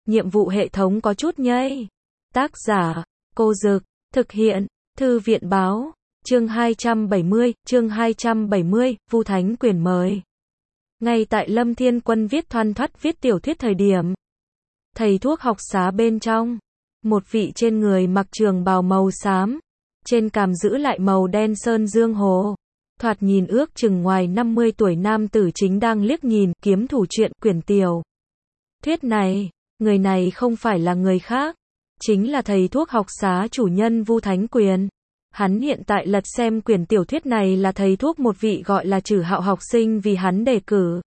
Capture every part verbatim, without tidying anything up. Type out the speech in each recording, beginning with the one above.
nhiệm vụ hệ thống có chút nhây. Tác giả, Cô Dực, thực hiện, Thư viện Báo, chương hai trăm bảy mươi, chương hai trăm bảy mươi, Vu Thánh Quyền mời. Ngay tại Lâm Thiên Quân viết thoăn thoắt viết tiểu thuyết thời điểm, thầy thuốc học xá bên trong, một vị trên người mặc trường bào màu xám, trên cằm giữ lại màu đen sơn dương hồ, thoạt nhìn ước chừng ngoài năm mươi tuổi nam tử chính đang liếc nhìn kiếm thủ truyện quyển tiểu thuyết này. Người này không phải là người khác, chính là thầy thuốc học xá chủ nhân Vu Thánh Quyền. Hắn hiện tại lật xem quyển tiểu thuyết này là thầy thuốc một vị gọi là Trử Hạo học sinh vì hắn đề cử.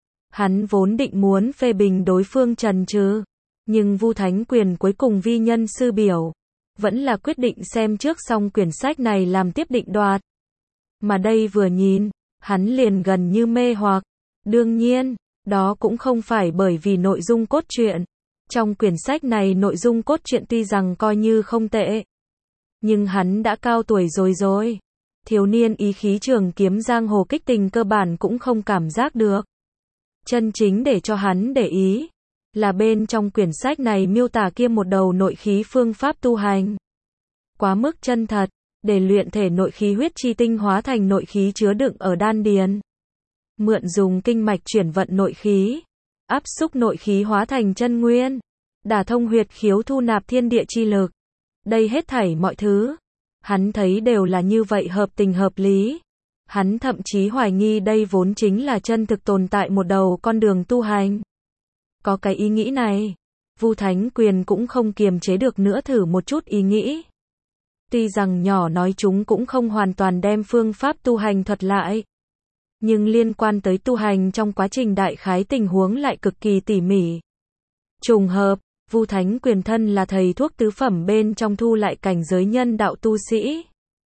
Hắn vốn định muốn phê bình đối phương trần trừ, nhưng Vu Thánh Quyền cuối cùng vi nhân sư biểu, vẫn là quyết định xem trước xong quyển sách này làm tiếp định đoạt. Mà đây vừa nhìn, hắn liền gần như mê hoặc. Đương nhiên, đó cũng không phải bởi vì nội dung cốt truyện. Trong quyển sách này nội dung cốt truyện tuy rằng coi như không tệ, nhưng hắn đã cao tuổi rồi rồi. Thiếu niên ý khí trường kiếm giang hồ kích tình cơ bản cũng không cảm giác được. Chân chính để cho hắn để ý, là bên trong quyển sách này miêu tả kia một đầu nội khí phương pháp tu hành. Quá mức chân thật, để luyện thể nội khí huyết chi tinh hóa thành nội khí chứa đựng ở đan điền. Mượn dùng kinh mạch chuyển vận nội khí, áp xúc nội khí hóa thành chân nguyên, đả thông huyệt khiếu thu nạp thiên địa chi lực. Đây hết thảy mọi thứ, hắn thấy đều là như vậy hợp tình hợp lý. Hắn thậm chí hoài nghi đây vốn chính là chân thực tồn tại một đầu con đường tu hành. Có cái ý nghĩ này, Vu Thánh Quyền cũng không kiềm chế được nữa thử một chút ý nghĩ. Tuy rằng nhỏ nói chúng cũng không hoàn toàn đem phương pháp tu hành thuật lại, nhưng liên quan tới tu hành trong quá trình đại khái tình huống lại cực kỳ tỉ mỉ. Trùng hợp, Vu Thánh Quyền thân là thầy thuốc tứ phẩm bên trong thu lại cảnh giới nhân đạo tu sĩ.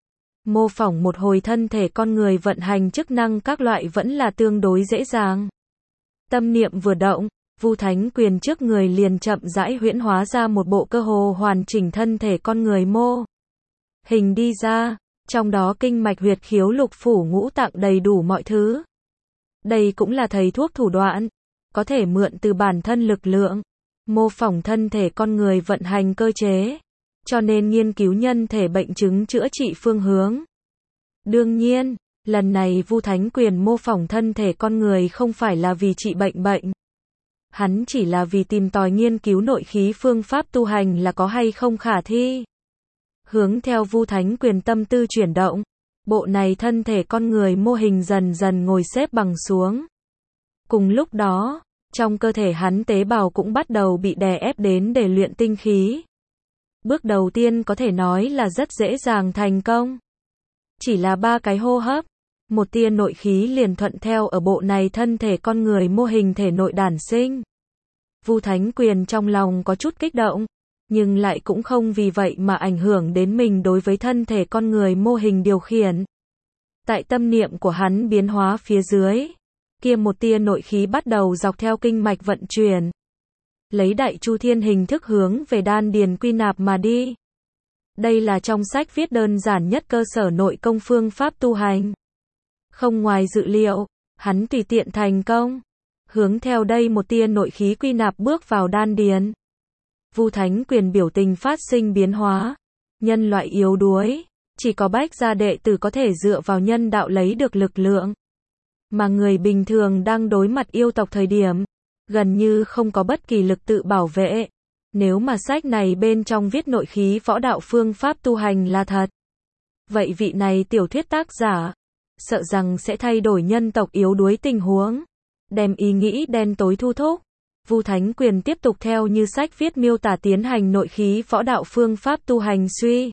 Mô phỏng một hồi thân thể con người vận hành chức năng các loại vẫn là tương đối dễ dàng. Tâm niệm vừa động, Vu Thánh Quyền trước người liền chậm rãi huyễn hóa ra một bộ cơ hồ hoàn chỉnh thân thể con người mô hình đi ra, trong đó kinh mạch huyệt khiếu lục phủ ngũ tạng đầy đủ mọi thứ. Đây cũng là thầy thuốc thủ đoạn, có thể mượn từ bản thân lực lượng, mô phỏng thân thể con người vận hành cơ chế, cho nên nghiên cứu nhân thể bệnh chứng chữa trị phương hướng. Đương nhiên, lần này Vu Thánh Quyền mô phỏng thân thể con người không phải là vì trị bệnh bệnh. Hắn chỉ là vì tìm tòi nghiên cứu nội khí phương pháp tu hành là có hay không khả thi. Hướng theo Vu Thánh Quyền tâm tư chuyển động, bộ này thân thể con người mô hình dần dần ngồi xếp bằng xuống. Cùng lúc đó, trong cơ thể hắn tế bào cũng bắt đầu bị đè ép đến để luyện tinh khí. Bước đầu tiên có thể nói là rất dễ dàng thành công. Chỉ là ba cái hô hấp, một tia nội khí liền thuận theo ở bộ này thân thể con người mô hình thể nội đản sinh. Vu Thánh Quyền trong lòng có chút kích động, nhưng lại cũng không vì vậy mà ảnh hưởng đến mình đối với thân thể con người mô hình điều khiển. Tại tâm niệm của hắn biến hóa phía dưới, kia một tia nội khí bắt đầu dọc theo kinh mạch vận chuyển, lấy đại chu thiên hình thức hướng về đan điền quy nạp mà đi. Đây là trong sách viết đơn giản nhất cơ sở nội công phương pháp tu hành. Không ngoài dự liệu, hắn tùy tiện thành công. Hướng theo đây một tia nội khí quy nạp bước vào đan điền. Vu Thánh Quyền biểu tình phát sinh biến hóa. Nhân loại yếu đuối, chỉ có bách gia đệ tử có thể dựa vào nhân đạo lấy được lực lượng. Mà người bình thường đang đối mặt yêu tộc thời điểm, gần như không có bất kỳ lực tự bảo vệ. Nếu mà sách này bên trong viết nội khí võ đạo phương pháp tu hành là thật, vậy vị này tiểu thuyết tác giả, sợ rằng sẽ thay đổi nhân tộc yếu đuối tình huống, đem ý nghĩ đen tối thu thúc. Vu Thánh Quyền tiếp tục theo như sách viết miêu tả tiến hành nội khí võ đạo phương pháp tu hành suy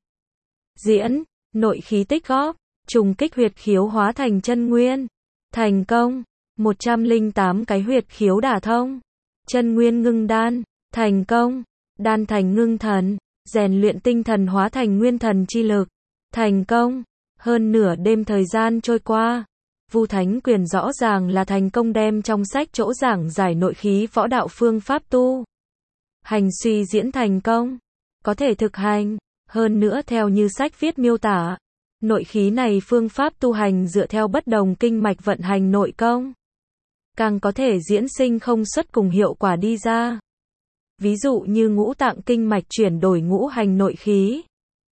diễn, nội khí tích góp, trùng kích huyệt khiếu hóa thành chân nguyên. Thành công, một trăm lẻ tám cái huyệt khiếu đả thông, chân nguyên ngưng đan, thành công, đan thành ngưng thần, rèn luyện tinh thần hóa thành nguyên thần chi lực, thành công. Hơn nửa đêm thời gian trôi qua, Vu Thánh Quyền rõ ràng là thành công đem trong sách chỗ giảng giải nội khí võ đạo phương pháp tu hành suy diễn thành công, có thể thực hành. Hơn nữa theo như sách viết miêu tả, nội khí này phương pháp tu hành dựa theo bất đồng kinh mạch vận hành nội công, càng có thể diễn sinh không xuất cùng hiệu quả đi ra. ví dụ như ngũ tạng kinh mạch chuyển đổi ngũ hành nội khí,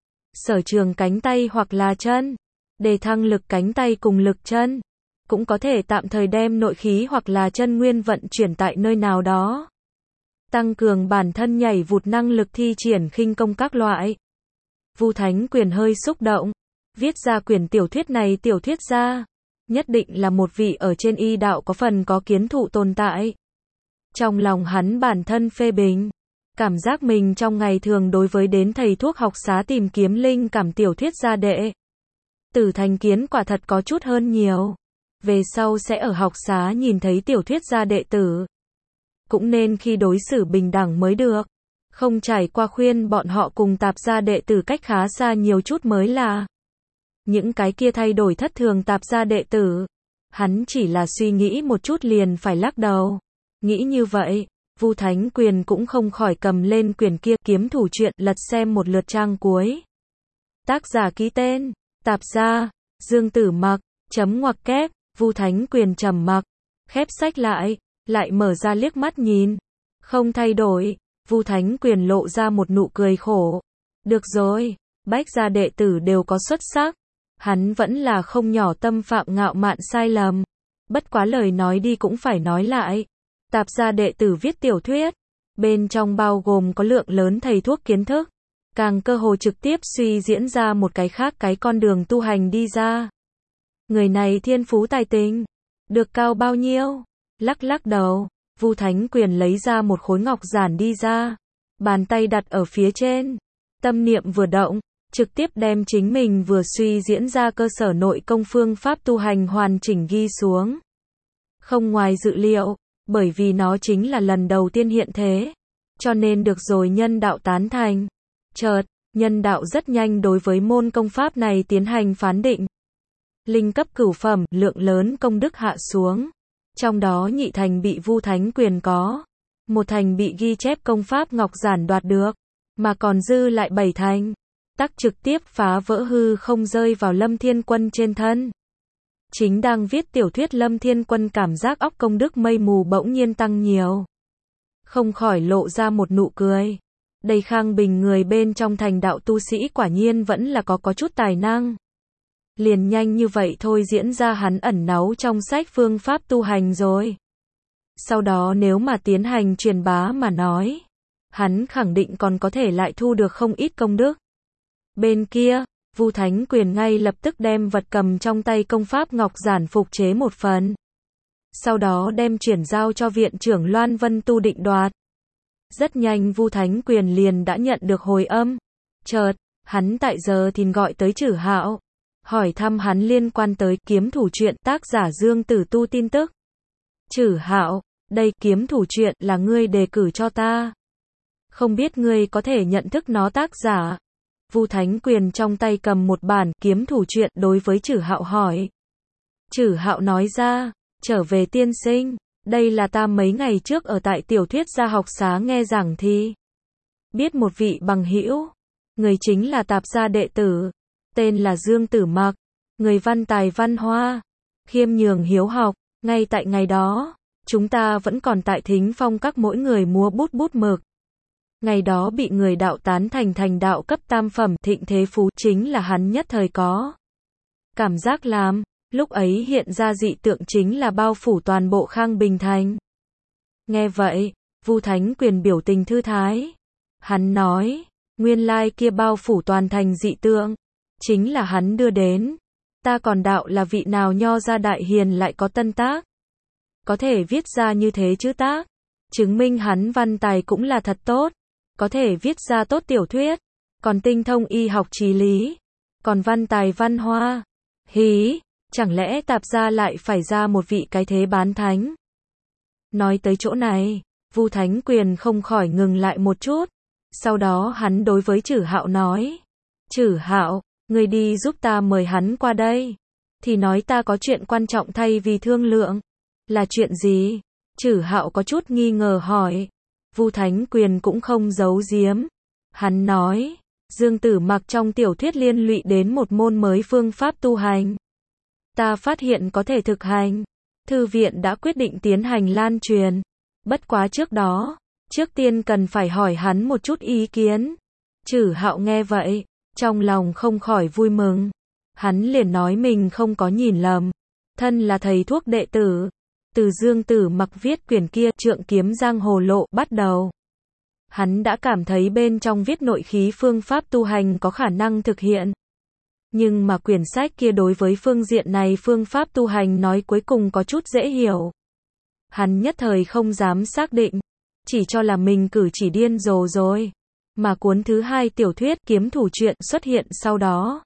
sở trường cánh tay hoặc là chân, để thăng lực cánh tay cùng lực chân, cũng có thể tạm thời đem nội khí hoặc là chân nguyên vận chuyển tại nơi nào đó, tăng cường bản thân nhảy vụt năng lực thi triển khinh công các loại. Vu Thánh Quyền hơi xúc động, viết ra quyển tiểu thuyết này tiểu thuyết gia, nhất định là một vị ở trên y đạo có phần có kiến thụ tồn tại. Trong lòng hắn bản thân phê bình, cảm giác mình trong ngày thường đối với đến thầy thuốc học xá tìm kiếm linh cảm tiểu thuyết gia đệ tử thành kiến quả thật có chút hơn nhiều. Về sau sẽ ở học xá nhìn thấy tiểu thuyết gia đệ tử, cũng nên khi đối xử bình đẳng mới được, không trải qua khuyên bọn họ cùng tạp gia đệ tử cách khá xa nhiều chút mới là. Những cái kia thay đổi thất thường tạp gia đệ tử, hắn chỉ là suy nghĩ một chút liền phải lắc đầu. Nghĩ như vậy, Vu Thánh Quyền cũng không khỏi cầm lên quyển kia kiếm thủ truyện lật xem một lượt trang cuối. Tác giả ký tên, tạp gia, Dương Tử Mặc, chấm ngoặc kép, Vu Thánh Quyền trầm mặc, khép sách lại, lại mở ra liếc mắt nhìn. Không thay đổi, Vu Thánh Quyền lộ ra một nụ cười khổ. Được rồi, bách gia đệ tử đều có xuất sắc. Hắn vẫn là không nhỏ tâm phạm ngạo mạn sai lầm. Bất quá lời nói đi cũng phải nói lại. Tạp gia đệ tử viết tiểu thuyết, bên trong bao gồm có lượng lớn thầy thuốc kiến thức, càng cơ hồ trực tiếp suy diễn ra một cái khác cái con đường tu hành đi ra. Người này thiên phú tài tình, được cao bao nhiêu? Lắc lắc đầu, Vu Thánh Quyền lấy ra một khối ngọc giản đi ra, bàn tay đặt ở phía trên, tâm niệm vừa động, trực tiếp đem chính mình vừa suy diễn ra cơ sở nội công phương pháp tu hành hoàn chỉnh ghi xuống. Không ngoài dự liệu, bởi vì nó chính là lần đầu tiên hiện thế, cho nên được rồi nhân đạo tán thành. Chợt, nhân đạo rất nhanh đối với môn công pháp này tiến hành phán định. Linh cấp cửu phẩm, lượng lớn công đức hạ xuống. Trong đó nhị thành bị Vu Thánh Quyền có, một thành bị ghi chép công pháp ngọc giản đoạt được, mà còn dư lại bảy thành, tắc trực tiếp phá vỡ hư không rơi vào Lâm Thiên Quân trên thân. Chính đang viết tiểu thuyết Lâm Thiên Quân cảm giác óc công đức mây mù bỗng nhiên tăng nhiều, không khỏi lộ ra một nụ cười. Đây Khang Bình người bên trong thành đạo tu sĩ quả nhiên vẫn là có có chút tài năng. Liền nhanh như vậy thôi diễn ra hắn ẩn náu trong sách phương pháp tu hành rồi. Sau đó nếu mà tiến hành truyền bá mà nói, hắn khẳng định còn có thể lại thu được không ít công đức. Bên kia, Vu Thánh Quyền ngay lập tức đem vật cầm trong tay công pháp ngọc giản phục chế một phần. Sau đó đem chuyển giao cho viện trưởng Loan Vân Tu định đoạt. Rất nhanh Vu Thánh Quyền liền đã nhận được hồi âm. Chợt, hắn tại giờ thì gọi tới Trử Hạo, hỏi thăm hắn liên quan tới kiếm thủ truyện tác giả Dương Tử Tu tin tức. Trử Hạo, đây kiếm thủ truyện là ngươi đề cử cho ta. Không biết ngươi có thể nhận thức nó tác giả. Vu Thánh Quyền trong tay cầm một bản kiếm thủ truyện đối với Trử Hạo hỏi. Trử Hạo nói ra, trở về tiên sinh, đây là ta mấy ngày trước ở tại tiểu thuyết gia học xá nghe giảng thi. Biết một vị bằng hữu, người chính là tạp gia đệ tử, tên là Dương Tử Mặc, người văn tài văn hoa, khiêm nhường hiếu học, ngay tại ngày đó, chúng ta vẫn còn tại Thính Phong các mỗi người múa bút bút mực. Ngày đó bị người đạo tán thành thành đạo cấp tam phẩm thịnh thế phú chính là hắn nhất thời có. Cảm giác làm, lúc ấy hiện ra dị tượng chính là bao phủ toàn bộ Khang Bình thành. Nghe vậy, Vu Thánh Quyền biểu tình thư thái. Hắn nói, nguyên lai kia bao phủ toàn thành dị tượng, chính là hắn đưa đến. Ta còn đạo là vị nào nho gia đại hiền lại có tân tác. Có thể viết ra như thế chứ tác. Chứng minh hắn văn tài cũng là thật tốt. Có thể viết ra tốt tiểu thuyết. Còn tinh thông y học trí lý. Còn văn tài văn hoa. Hí, chẳng lẽ tạp gia lại phải ra một vị cái thế bán thánh. Nói tới chỗ này, Vu Thánh Quyền không khỏi ngừng lại một chút. Sau đó hắn đối với Trử Hạo nói. Trử Hạo, người đi giúp ta mời hắn qua đây. Thì nói ta có chuyện quan trọng thay vì thương lượng. Là chuyện gì? Trử Hạo có chút nghi ngờ hỏi. Vu Thánh Quyền cũng không giấu giếm. Hắn nói, Dương Tử Mặc trong tiểu thuyết liên lụy đến một môn mới phương pháp tu hành. Ta phát hiện có thể thực hành. Thư viện đã quyết định tiến hành lan truyền. Bất quá trước đó, trước tiên cần phải hỏi hắn một chút ý kiến. Trử Hạo nghe vậy, trong lòng không khỏi vui mừng. Hắn liền nói mình không có nhìn lầm. Thân là thầy thuốc đệ tử. Từ Dương Tử Mặc viết quyển kia Trượng Kiếm Giang Hồ Lộ bắt đầu. Hắn đã cảm thấy bên trong viết nội khí phương pháp tu hành có khả năng thực hiện. Nhưng mà quyển sách kia đối với phương diện này phương pháp tu hành nói cuối cùng có chút dễ hiểu. Hắn nhất thời không dám xác định. Chỉ cho là mình cử chỉ điên rồ rồi. Mà cuốn thứ hai tiểu thuyết Kiếm Thủ Truyện xuất hiện sau đó.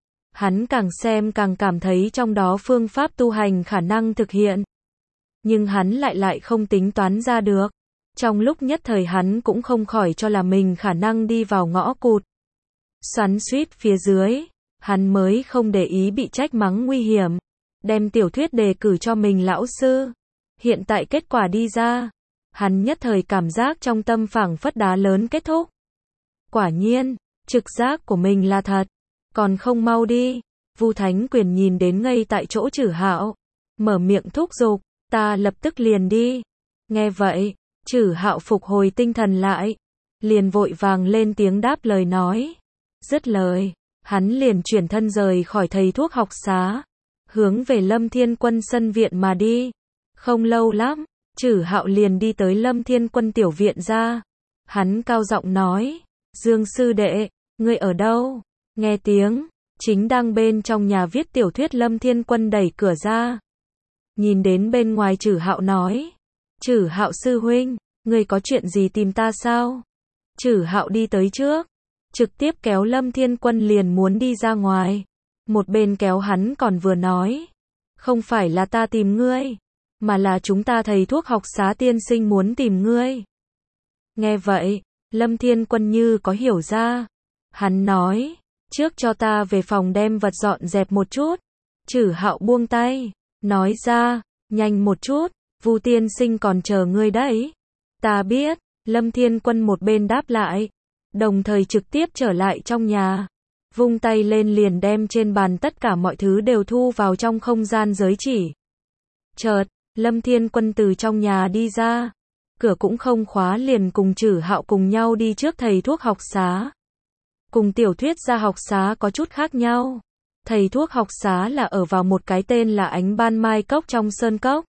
Hắn càng xem càng cảm thấy trong đó phương pháp tu hành khả năng thực hiện. Nhưng hắn lại lại không tính toán ra được. Trong lúc nhất thời hắn cũng không khỏi cho là mình khả năng đi vào ngõ cụt. Xoắn xuýt phía dưới, hắn mới không để ý bị trách mắng nguy hiểm. Đem tiểu thuyết đề cử cho mình lão sư. Hiện tại kết quả đi ra. Hắn nhất thời cảm giác trong tâm phảng phất đá lớn kết thúc. Quả nhiên, trực giác của mình là thật. Còn không mau đi. Vu Thánh Quyền nhìn đến ngay tại chỗ Trử Hạo. Mở miệng thúc giục. Ta lập tức liền đi. Nghe vậy, Trử Hạo phục hồi tinh thần lại. Liền vội vàng lên tiếng đáp lời nói. Dứt lời, hắn liền chuyển thân rời khỏi thầy thuốc học xá. Hướng về Lâm Thiên Quân sân viện mà đi. Không lâu lắm, Trử Hạo liền đi tới Lâm Thiên Quân tiểu viện ra. Hắn cao giọng nói. Dương sư đệ, ngươi ở đâu? Nghe tiếng, chính đang bên trong nhà viết tiểu thuyết Lâm Thiên Quân đẩy cửa ra. Nhìn đến bên ngoài Trử Hạo nói. Trử Hạo sư huynh, ngươi có chuyện gì tìm ta sao? Trử Hạo đi tới trước. Trực tiếp kéo Lâm Thiên Quân liền muốn đi ra ngoài. Một bên kéo hắn còn vừa nói. Không phải là ta tìm ngươi. Mà là chúng ta thầy thuốc học xá tiên sinh muốn tìm ngươi. Nghe vậy, Lâm Thiên Quân như có hiểu ra. Hắn nói. Trước cho ta về phòng đem vật dọn dẹp một chút. Trử Hạo buông tay. Nói ra, nhanh một chút, Vu tiên sinh còn chờ ngươi đấy. Ta biết, Lâm Thiên Quân một bên đáp lại, đồng thời trực tiếp trở lại trong nhà. Vung tay lên liền đem trên bàn tất cả mọi thứ đều thu vào trong không gian giới chỉ. Chợt, Lâm Thiên Quân từ trong nhà đi ra. Cửa cũng không khóa liền cùng Trử Hạo cùng nhau đi trước thầy thuốc học xá. Cùng tiểu thuyết gia học xá có chút khác nhau. Thầy thuốc học xá là ở vào một cái tên là Ánh Ban Mai Cốc trong sơn cốc.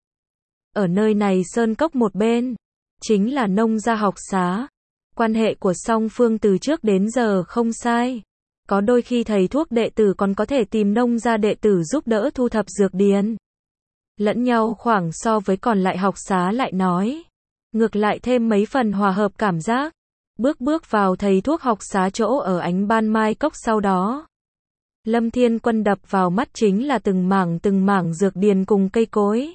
Ở nơi này sơn cốc một bên, chính là nông gia học xá. Quan hệ của song phương từ trước đến giờ không sai. Có đôi khi thầy thuốc đệ tử còn có thể tìm nông gia đệ tử giúp đỡ thu thập dược điền. Lẫn nhau khoảng so với còn lại học xá lại nói. Ngược lại thêm mấy phần hòa hợp cảm giác. Bước bước vào thầy thuốc học xá chỗ ở Ánh Ban Mai Cốc sau đó. Lâm Thiên Quân đập vào mắt chính là từng mảng từng mảng dược điền cùng cây cối.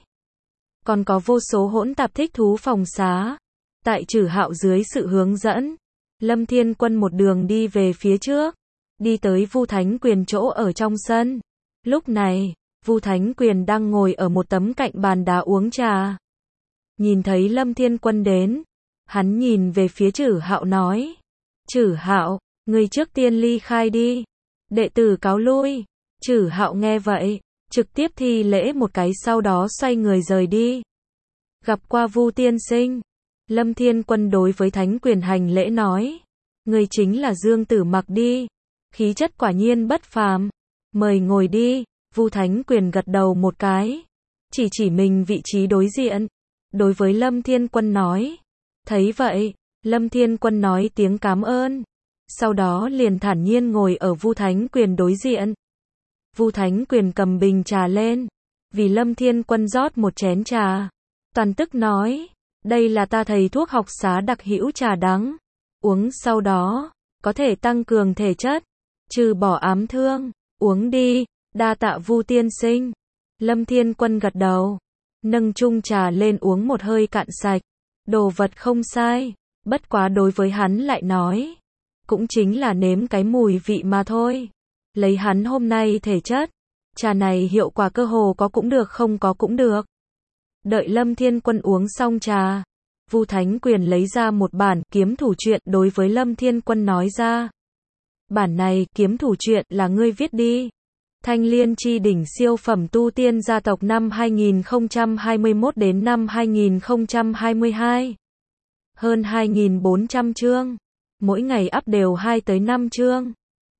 Còn có vô số hỗn tạp thích thú phòng xá. Tại Trử Hạo dưới sự hướng dẫn, Lâm Thiên Quân một đường đi về phía trước, đi tới Vu Thánh Quyền chỗ ở trong sân. Lúc này, Vu Thánh Quyền đang ngồi ở một tấm cạnh bàn đá uống trà. Nhìn thấy Lâm Thiên Quân đến, hắn nhìn về phía Trử Hạo nói: "Trử Hạo, ngươi trước tiên ly khai đi. Đệ tử cáo lui." Trử Hạo nghe vậy, trực tiếp thi lễ một cái sau đó xoay người rời đi. Gặp qua Vu tiên sinh, Lâm Thiên Quân đối với Thánh Quyền hành lễ nói: "Ngươi chính là Dương Tử Mặc đi, khí chất quả nhiên bất phàm, mời ngồi đi." Vu Thánh Quyền gật đầu một cái, chỉ chỉ mình vị trí đối diện, đối với Lâm Thiên Quân nói. Thấy vậy, Lâm Thiên Quân nói tiếng cảm ơn, sau đó liền thản nhiên ngồi ở Vu Thánh Quyền đối diện. Vu Thánh Quyền cầm bình trà lên, vì Lâm Thiên Quân rót một chén trà, toàn tức nói: "Đây là ta thầy thuốc học xá đặc hữu trà đắng, uống sau đó có thể tăng cường thể chất, trừ bỏ ám thương, uống đi." Đa tạ Vu tiên sinh. Lâm Thiên Quân gật đầu, nâng chung trà lên uống một hơi cạn sạch. Đồ vật không sai, bất quá đối với hắn lại nói, cũng chính là nếm cái mùi vị mà thôi. Lấy hắn hôm nay thể chất, trà này hiệu quả cơ hồ có cũng được không có cũng được. Đợi Lâm Thiên Quân uống xong trà, Vu Thánh Quyền lấy ra một bản Kiếm Thủ Truyện đối với Lâm Thiên Quân nói ra: "Bản này Kiếm Thủ Truyện là ngươi viết đi. Thanh Liên chi đỉnh siêu phẩm tu tiên gia tộc năm hai nghìn không trăm hai mươi mốt đến năm hai nghìn không trăm hai mươi hai. Hơn hai nghìn bốn trăm chương. Mỗi ngày up đều hai tới năm chương.